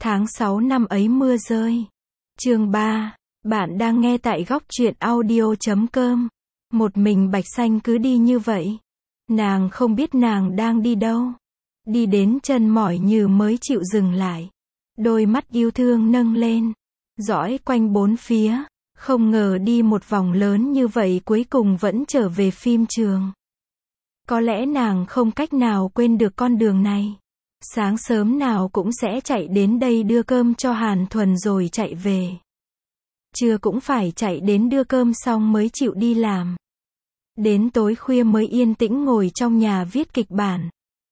Tháng 6 năm ấy mưa rơi. Chương 3. Bạn đang nghe tại góc truyện audio.com. Một mình Bạch Xanh cứ đi như vậy. Nàng không biết nàng đang đi đâu. Đi đến chân mỏi như mới chịu dừng lại. Đôi mắt yêu thương nâng lên. Dõi quanh bốn phía. Không ngờ đi một vòng lớn như vậy cuối cùng vẫn trở về phim trường. Có lẽ nàng không cách nào quên được con đường này. Sáng sớm nào cũng sẽ chạy đến đây đưa cơm cho Hàn Thuần rồi chạy về. Trưa cũng phải chạy đến đưa cơm xong mới chịu đi làm. Đến tối khuya mới yên tĩnh ngồi trong nhà viết kịch bản.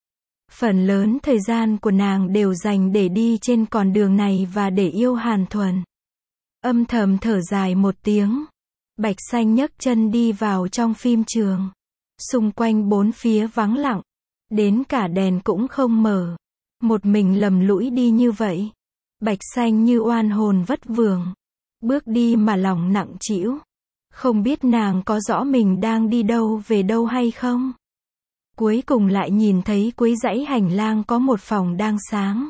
Phần lớn thời gian của nàng đều dành để đi trên con đường này và để yêu Hàn Thuần. Âm thầm thở dài một tiếng. Bạch Xanh nhấc chân đi vào trong phim trường. Xung quanh bốn phía vắng lặng. Đến cả đèn cũng không mở. Một mình lầm lũi đi như vậy. Bạch Xanh như oan hồn vất vưởng. Bước đi mà lòng nặng trĩu. Không biết nàng có rõ mình đang đi đâu về đâu hay không. Cuối cùng lại nhìn thấy cuối dãy hành lang có một phòng đang sáng.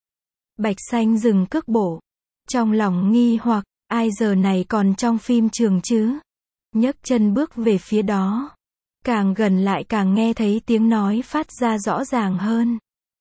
Bạch Xanh dừng cước bộ. Trong lòng nghi hoặc, ai giờ này còn trong phim trường chứ? Nhấc chân bước về phía đó. Càng gần lại càng nghe thấy tiếng nói phát ra rõ ràng hơn.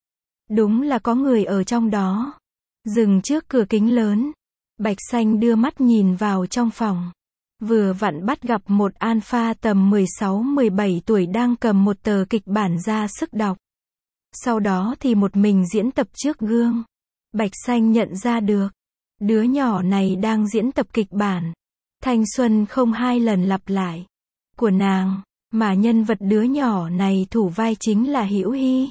Đúng là có người ở trong đó. Dừng trước cửa kính lớn. Bạch Xanh đưa mắt nhìn vào trong phòng. Vừa vặn bắt gặp một alpha tầm 16-17 tuổi đang cầm một tờ kịch bản ra sức đọc. Sau đó thì một mình diễn tập trước gương. Bạch Xanh nhận ra được. Đứa nhỏ này đang diễn tập kịch bản. Thanh xuân không hai lần lặp lại. Của nàng. Mà nhân vật đứa nhỏ này thủ vai chính là Hữu Hi.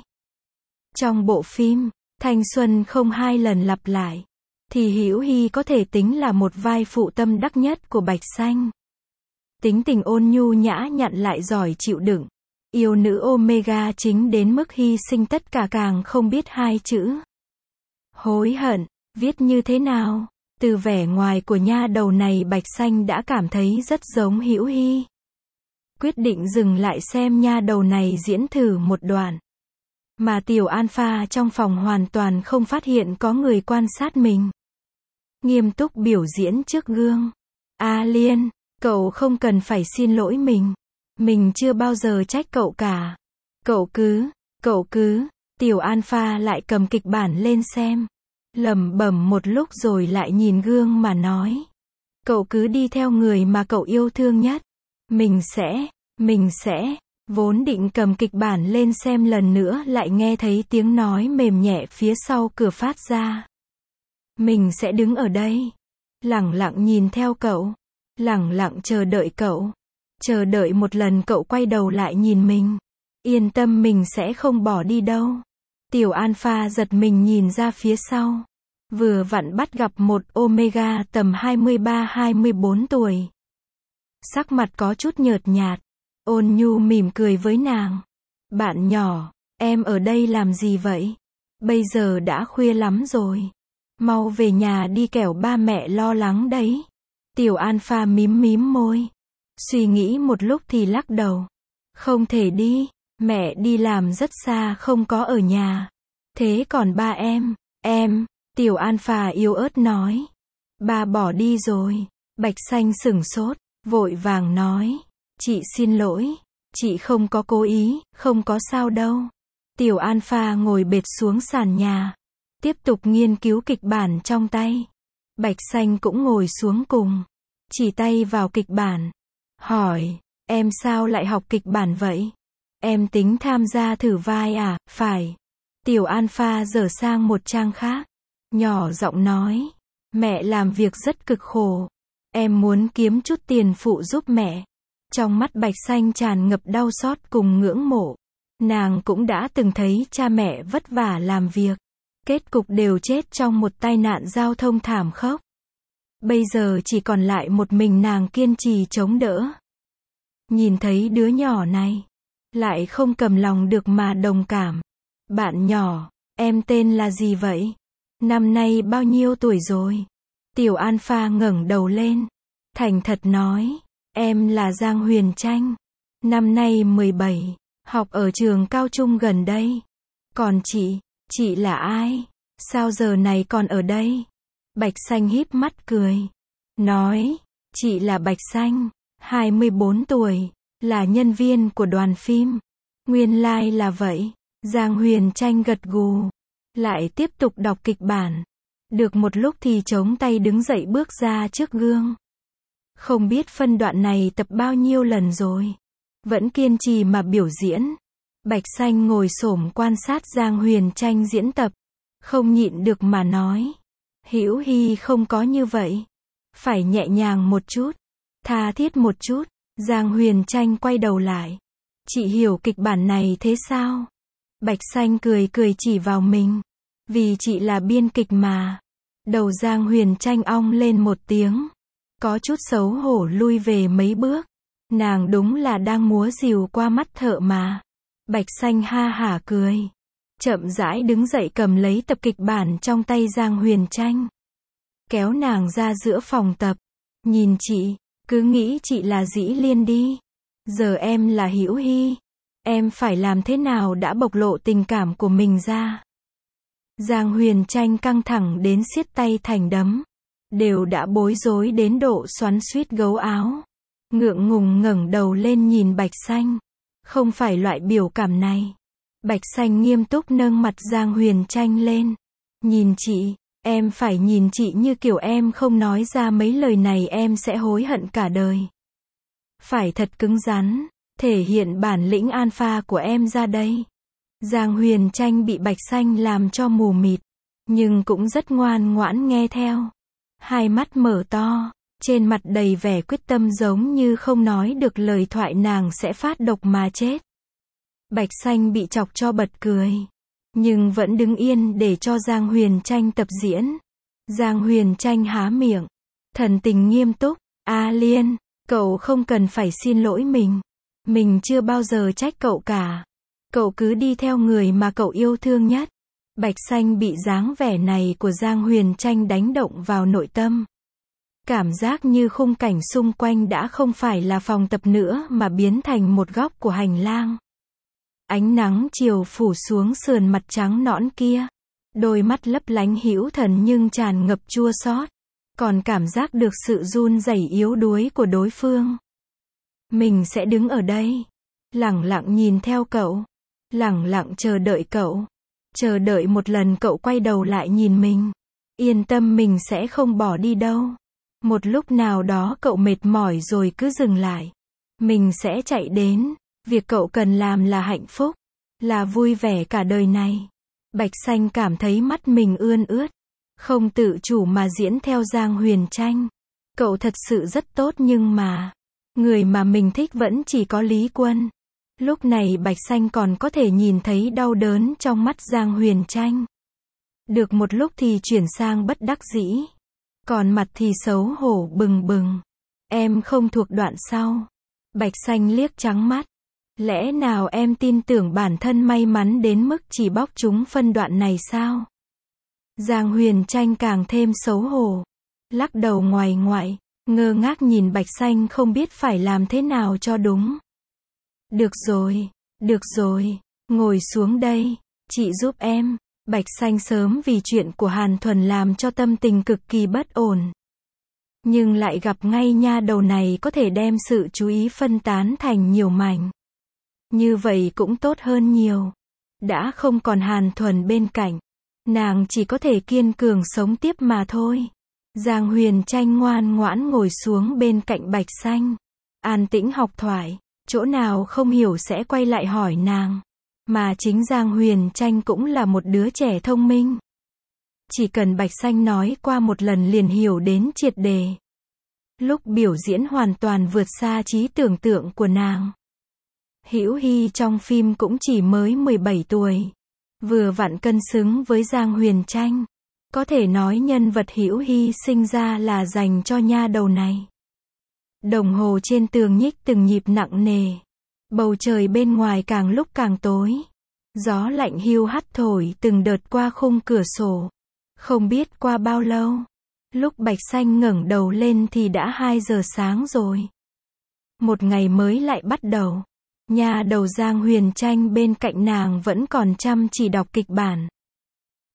Trong bộ phim, thanh xuân không hai lần lặp lại. Thì Hữu Hi có thể tính là một vai phụ tâm đắc nhất của Bạch Xanh. Tính tình ôn nhu nhã nhặn lại giỏi chịu đựng. Yêu nữ Omega chính đến mức hy sinh tất cả càng không biết hai chữ. Hối hận, viết như thế nào? Từ vẻ ngoài của nha đầu này Bạch Xanh đã cảm thấy rất giống Hữu Hi. Quyết định dừng lại xem nha đầu này diễn thử một đoạn. Mà tiểu alpha trong phòng hoàn toàn không phát hiện có người quan sát mình. Nghiêm túc biểu diễn trước gương. Liên, cậu không cần phải xin lỗi mình. Mình chưa bao giờ trách cậu cả. Cậu cứ, tiểu alpha lại cầm kịch bản lên xem. Lẩm bẩm một lúc rồi lại nhìn gương mà nói. Cậu cứ đi theo người mà cậu yêu thương nhất. Mình sẽ, vốn định cầm kịch bản lên xem lần nữa lại nghe thấy tiếng nói mềm nhẹ phía sau cửa phát ra. Mình sẽ đứng ở đây. Lẳng lặng nhìn theo cậu. Lẳng lặng chờ đợi cậu. Chờ đợi một lần cậu quay đầu lại nhìn mình. Yên tâm mình sẽ không bỏ đi đâu. Tiểu alpha giật mình nhìn ra phía sau. Vừa vặn bắt gặp một Omega tầm 23-24 tuổi. Sắc mặt có chút nhợt nhạt. Ôn nhu mỉm cười với nàng. Bạn nhỏ, em ở đây làm gì vậy? Bây giờ đã khuya lắm rồi. Mau về nhà đi kẻo ba mẹ lo lắng đấy. Tiểu alpha mím môi. Suy nghĩ một lúc thì lắc đầu. Không thể đi, mẹ đi làm rất xa không có ở nhà. Thế còn ba em, tiểu alpha yếu ớt nói. Ba bỏ đi rồi. Bạch Xanh sửng sốt, vội vàng nói. Chị xin lỗi, chị không có cố ý, không có sao đâu. Tiểu alpha ngồi bệt xuống sàn nhà. Tiếp tục nghiên cứu kịch bản trong tay. Bạch Xanh cũng ngồi xuống cùng. Chỉ tay vào kịch bản. Hỏi, em sao lại học kịch bản vậy? Em tính tham gia thử vai à? Phải. Tiểu alpha dở sang một trang khác. Nhỏ giọng nói. Mẹ làm việc rất cực khổ. Em muốn kiếm chút tiền phụ giúp mẹ. Trong mắt Bạch Xanh tràn ngập đau xót cùng ngưỡng mộ. Nàng cũng đã từng thấy cha mẹ vất vả làm việc. Kết cục đều chết trong một tai nạn giao thông thảm khốc. Bây giờ chỉ còn lại một mình nàng kiên trì chống đỡ. Nhìn thấy đứa nhỏ này. Lại không cầm lòng được mà đồng cảm. Bạn nhỏ, em tên là gì vậy? Năm nay bao nhiêu tuổi rồi? Tiểu alpha ngẩng đầu lên. Thành thật nói. Em là Giang Huyền Tranh. Năm nay 17. Học ở trường cao trung gần đây. Còn chị là ai? Sao giờ này còn ở đây? Bạch Xanh híp mắt cười. Nói, chị là Bạch Xanh, 24 tuổi, là nhân viên của đoàn phim. Nguyên lai là vậy. Giang Huyền Tranh gật gù. Lại tiếp tục đọc kịch bản. Được một lúc thì chống tay đứng dậy bước ra trước gương. Không biết phân đoạn này tập bao nhiêu lần rồi. Vẫn kiên trì mà biểu diễn. Bạch Xanh ngồi xổm quan sát Giang Huyền Tranh diễn tập. Không nhịn được mà nói. Hữu Hi không có như vậy. Phải nhẹ nhàng một chút. Tha thiết một chút. Giang Huyền Tranh quay đầu lại. Chị hiểu kịch bản này thế sao? Bạch Xanh cười cười chỉ vào mình. Vì chị là biên kịch mà. Đầu Giang Huyền Tranh ong lên một tiếng. Có chút xấu hổ lui về mấy bước. Nàng đúng là đang múa rìu qua mắt thợ mà. Bạch Xanh ha hả cười. Chậm rãi đứng dậy cầm lấy tập kịch bản trong tay Giang Huyền Tranh. Kéo nàng ra giữa phòng tập. Nhìn chị, cứ nghĩ chị là Dĩ Liên đi. Giờ em là Hữu Hi. Em phải làm thế nào đã bộc lộ tình cảm của mình ra. Giang Huyền Tranh căng thẳng đến siết tay thành đấm. Đều đã bối rối đến độ xoắn xuýt gấu áo. Ngượng ngùng ngẩng đầu lên nhìn Bạch Xanh. Không phải loại biểu cảm này. Bạch Xanh nghiêm túc nâng mặt Giang Huyền Tranh lên. Nhìn chị, em phải nhìn chị như kiểu em không nói ra mấy lời này em sẽ hối hận cả đời. Phải thật cứng rắn, thể hiện bản lĩnh alpha của em ra đây. Giang Huyền Tranh bị Bạch Xanh làm cho mù mịt, nhưng cũng rất ngoan ngoãn nghe theo. Hai mắt mở to, trên mặt đầy vẻ quyết tâm giống như không nói được lời thoại nàng sẽ phát độc mà chết. Bạch Xanh bị chọc cho bật cười, nhưng vẫn đứng yên để cho Giang Huyền Tranh tập diễn. Giang Huyền Tranh há miệng, thần tình nghiêm túc, A Liên, cậu không cần phải xin lỗi mình. Mình chưa bao giờ trách cậu cả. Cậu cứ đi theo người mà cậu yêu thương nhất. Bạch Xanh bị dáng vẻ này của Giang Huyền Tranh đánh động vào nội tâm. Cảm giác như khung cảnh xung quanh đã không phải là phòng tập nữa mà biến thành một góc của hành lang. Ánh nắng chiều phủ xuống sườn mặt trắng nõn kia. Đôi mắt lấp lánh hữu thần nhưng tràn ngập chua xót. Còn cảm giác được sự run rẩy yếu đuối của đối phương. Mình sẽ đứng ở đây. Lẳng lặng nhìn theo cậu. Lẳng lặng chờ đợi cậu. Chờ đợi một lần cậu quay đầu lại nhìn mình. Yên tâm mình sẽ không bỏ đi đâu. Một lúc nào đó cậu mệt mỏi rồi cứ dừng lại. Mình sẽ chạy đến. Việc cậu cần làm là hạnh phúc. Là vui vẻ cả đời này. Bạch Xanh cảm thấy mắt mình ươn ướt. Không tự chủ mà diễn theo Giang Huyền Tranh. Cậu thật sự rất tốt nhưng mà. Người mà mình thích vẫn chỉ có Lý Quân. Lúc này Bạch Xanh còn có thể nhìn thấy đau đớn trong mắt Giang Huyền Tranh. Được một lúc thì chuyển sang bất đắc dĩ. Còn mặt thì xấu hổ bừng bừng. Em không thuộc đoạn sau. Bạch Xanh liếc trắng mắt. Lẽ nào em tin tưởng bản thân may mắn đến mức chỉ bóc trúng phân đoạn này sao? Giang Huyền Tranh càng thêm xấu hổ. Lắc đầu ngoại ngoại, ngơ ngác nhìn Bạch Xanh không biết phải làm thế nào cho đúng. Được rồi, ngồi xuống đây, chị giúp em. Bạch Xanh sớm vì chuyện của Hàn Thuần làm cho tâm tình cực kỳ bất ổn. Nhưng lại gặp ngay nha đầu này có thể đem sự chú ý phân tán thành nhiều mảnh. Như vậy cũng tốt hơn nhiều. Đã không còn Hàn Thuần bên cạnh. Nàng chỉ có thể kiên cường sống tiếp mà thôi. Giang Huyền Tranh ngoan ngoãn ngồi xuống bên cạnh Bạch Xanh. An tĩnh học thoại. Chỗ nào không hiểu sẽ quay lại hỏi nàng. Mà chính Giang Huyền Tranh cũng là một đứa trẻ thông minh. Chỉ cần Bạch Xanh nói qua một lần liền hiểu đến triệt đề. Lúc biểu diễn hoàn toàn vượt xa trí tưởng tượng của nàng. Hữu Hi trong phim cũng chỉ mới 17 tuổi. Vừa vặn cân xứng với Giang Huyền Tranh. Có thể nói nhân vật Hữu Hi sinh ra là dành cho nha đầu này. Đồng hồ trên tường nhích từng nhịp nặng nề. Bầu trời bên ngoài càng lúc càng tối. Gió lạnh hiu hắt thổi từng đợt qua khung cửa sổ. Không biết qua bao lâu. Lúc Bạch Xanh ngẩng đầu lên thì đã 2 giờ sáng rồi. Một ngày mới lại bắt đầu. Nha đầu Giang Huyền Tranh bên cạnh nàng vẫn còn chăm chỉ đọc kịch bản.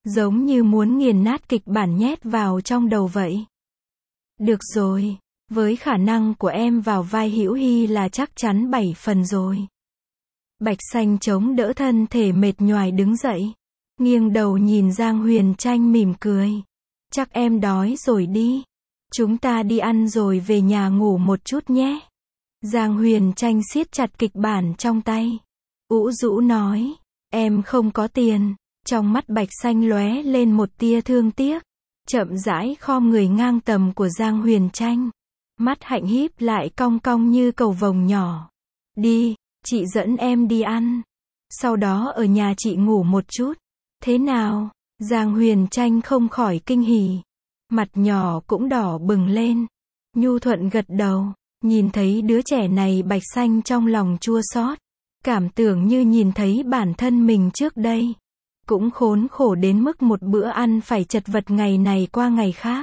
giống như muốn nghiền nát kịch bản nhét vào trong đầu vậy. Được rồi, với khả năng của em vào vai Hữu Hy là chắc chắn 7 phần rồi. Bạch Xanh chống đỡ thân thể mệt nhoài đứng dậy, nghiêng đầu nhìn Giang Huyền Tranh mỉm cười. Chắc em đói rồi đi. Chúng ta đi ăn rồi về nhà ngủ một chút nhé. Giang Huyền Tranh siết chặt kịch bản trong tay. Ủ rũ nói, em không có tiền. Trong mắt Bạch Xanh lóe lên một tia thương tiếc. Chậm rãi khom người ngang tầm của Giang Huyền Tranh. Mắt hạnh híp lại cong cong như cầu vồng nhỏ. Đi, chị dẫn em đi ăn. Sau đó ở nhà chị ngủ một chút. Thế nào? Giang Huyền Tranh không khỏi kinh hỉ. Mặt nhỏ cũng đỏ bừng lên. Nhu thuận gật đầu. Nhìn thấy đứa trẻ này Bạch Xanh trong lòng chua xót. Cảm tưởng như nhìn thấy bản thân mình trước đây. Cũng khốn khổ đến mức một bữa ăn phải chật vật ngày này qua ngày khác.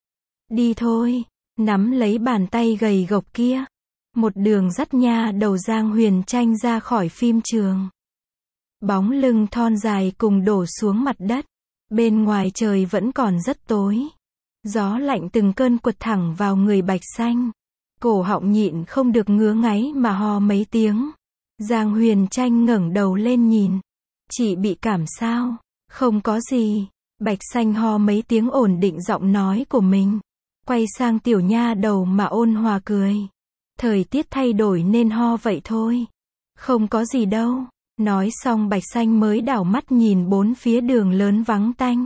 Đi thôi. Nắm lấy bàn tay gầy gộc kia. Một đường dắt nha đầu Giang Huyền Tranh ra khỏi phim trường. Bóng lưng thon dài cùng đổ xuống mặt đất. Bên ngoài trời vẫn còn rất tối. Gió lạnh từng cơn quật thẳng vào người Bạch Xanh. Cổ họng nhịn không được ngứa ngáy mà ho mấy tiếng. Giang Huyền Tranh ngẩng đầu lên nhìn. Chị bị cảm sao? Không có gì. Bạch Xanh ho mấy tiếng ổn định giọng nói của mình. Quay sang tiểu nha đầu mà ôn hòa cười. Thời tiết thay đổi nên ho vậy thôi. Không có gì đâu. Nói xong Bạch Xanh mới đảo mắt nhìn bốn phía đường lớn vắng tanh.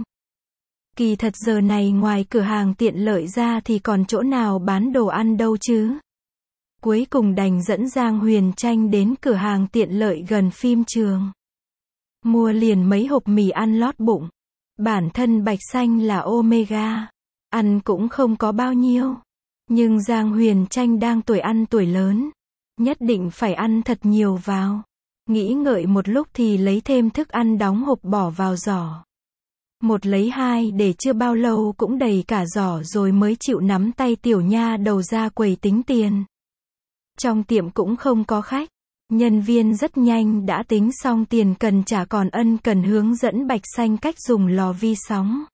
Kỳ thật giờ này ngoài cửa hàng tiện lợi ra thì còn chỗ nào bán đồ ăn đâu chứ. Cuối cùng đành dẫn Giang Huyền Tranh đến cửa hàng tiện lợi gần phim trường. Mua liền mấy hộp mì ăn lót bụng. Bản thân Bạch Xanh là Omega. Ăn cũng không có bao nhiêu. Nhưng Giang Huyền Tranh đang tuổi ăn tuổi lớn. Nhất định phải ăn thật nhiều vào. Nghĩ ngợi một lúc thì lấy thêm thức ăn đóng hộp bỏ vào giỏ. Một lấy hai để chưa bao lâu cũng đầy cả giỏ rồi mới chịu nắm tay tiểu nha đầu ra quầy tính tiền. Trong tiệm cũng không có khách. Nhân viên rất nhanh đã tính xong tiền cần trả còn ân cần hướng dẫn Bạch Xanh cách dùng lò vi sóng.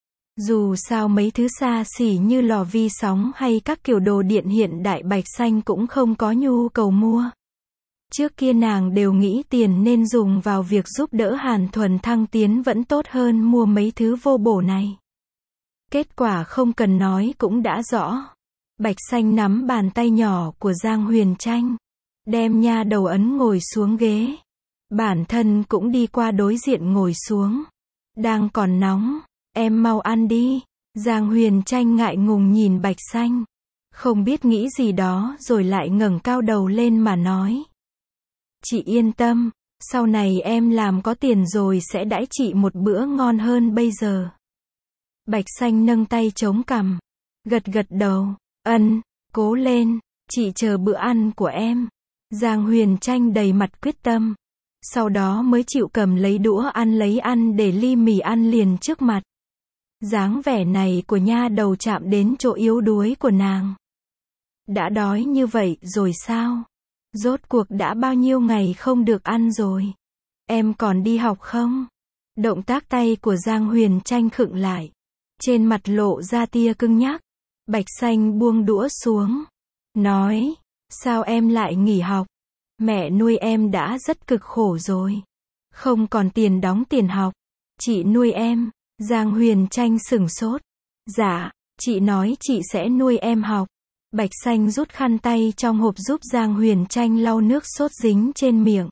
Dù sao mấy thứ xa xỉ như lò vi sóng hay các kiểu đồ điện hiện đại Bạch Xanh cũng không có nhu cầu mua. Trước kia nàng đều nghĩ tiền nên dùng vào việc giúp đỡ Hàn Thuần thăng tiến vẫn tốt hơn mua mấy thứ vô bổ này. Kết quả không cần nói cũng đã rõ. Bạch Xanh nắm bàn tay nhỏ của Giang Huyền Tranh. Đem nha đầu ấn ngồi xuống ghế. Bản thân cũng đi qua đối diện ngồi xuống. Đang còn nóng. Em mau ăn đi. Giang Huyền Tranh ngại ngùng nhìn Bạch Xanh. Không biết nghĩ gì đó rồi lại ngẩng cao đầu lên mà nói. Chị yên tâm. Sau này em làm có tiền rồi sẽ đãi chị một bữa ngon hơn bây giờ. Bạch Xanh nâng tay chống cằm. Gật gật đầu. Ân, cố lên. Chị chờ bữa ăn của em. Giang Huyền Tranh đầy mặt quyết tâm. Sau đó mới chịu cầm lấy đũa ăn lấy ăn để ly mì ăn liền trước mặt. Dáng vẻ này của nha đầu chạm đến chỗ yếu đuối của nàng. Đã đói như vậy rồi sao? Rốt cuộc đã bao nhiêu ngày không được ăn rồi? Em còn đi học không? Động tác tay của Giang Huyền Tranh khựng lại. Trên mặt lộ ra tia cứng nhắc. Bạch Xanh buông đũa xuống. Nói, sao em lại nghỉ học? Mẹ nuôi em đã rất cực khổ rồi. Không còn tiền đóng tiền học. Chị nuôi em. Giang Huyền Tranh sửng sốt. Dạ, chị nói chị sẽ nuôi em học. Bạch Xanh rút khăn tay trong hộp giúp Giang Huyền Tranh lau nước sốt dính trên miệng.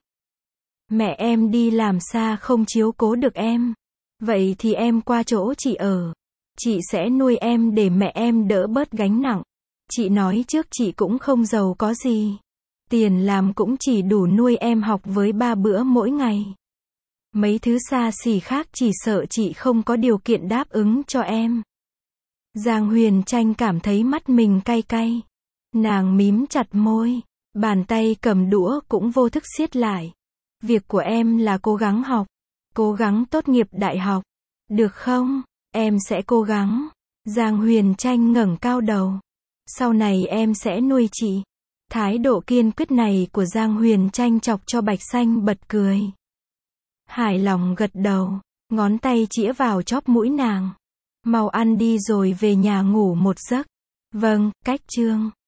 Mẹ em đi làm xa không chiếu cố được em. Vậy thì em qua chỗ chị ở. Chị sẽ nuôi em để mẹ em đỡ bớt gánh nặng. Chị nói trước chị cũng không giàu có gì. Tiền làm cũng chỉ đủ nuôi em học với 3 bữa mỗi ngày. Mấy thứ xa xỉ khác chỉ sợ chị không có điều kiện đáp ứng cho em. Giang Huyền Tranh cảm thấy mắt mình cay cay. Nàng mím chặt môi. Bàn tay cầm đũa cũng vô thức siết lại. Việc của em là cố gắng học. Cố gắng tốt nghiệp đại học. Được không? Em sẽ cố gắng. Giang Huyền Tranh ngẩng cao đầu. Sau này em sẽ nuôi chị. Thái độ kiên quyết này của Giang Huyền Tranh chọc cho Bạch Xanh bật cười. Hài lòng gật đầu. Ngón tay chĩa vào chóp mũi nàng. Mau ăn đi rồi về nhà ngủ một giấc. Vâng, cách chương.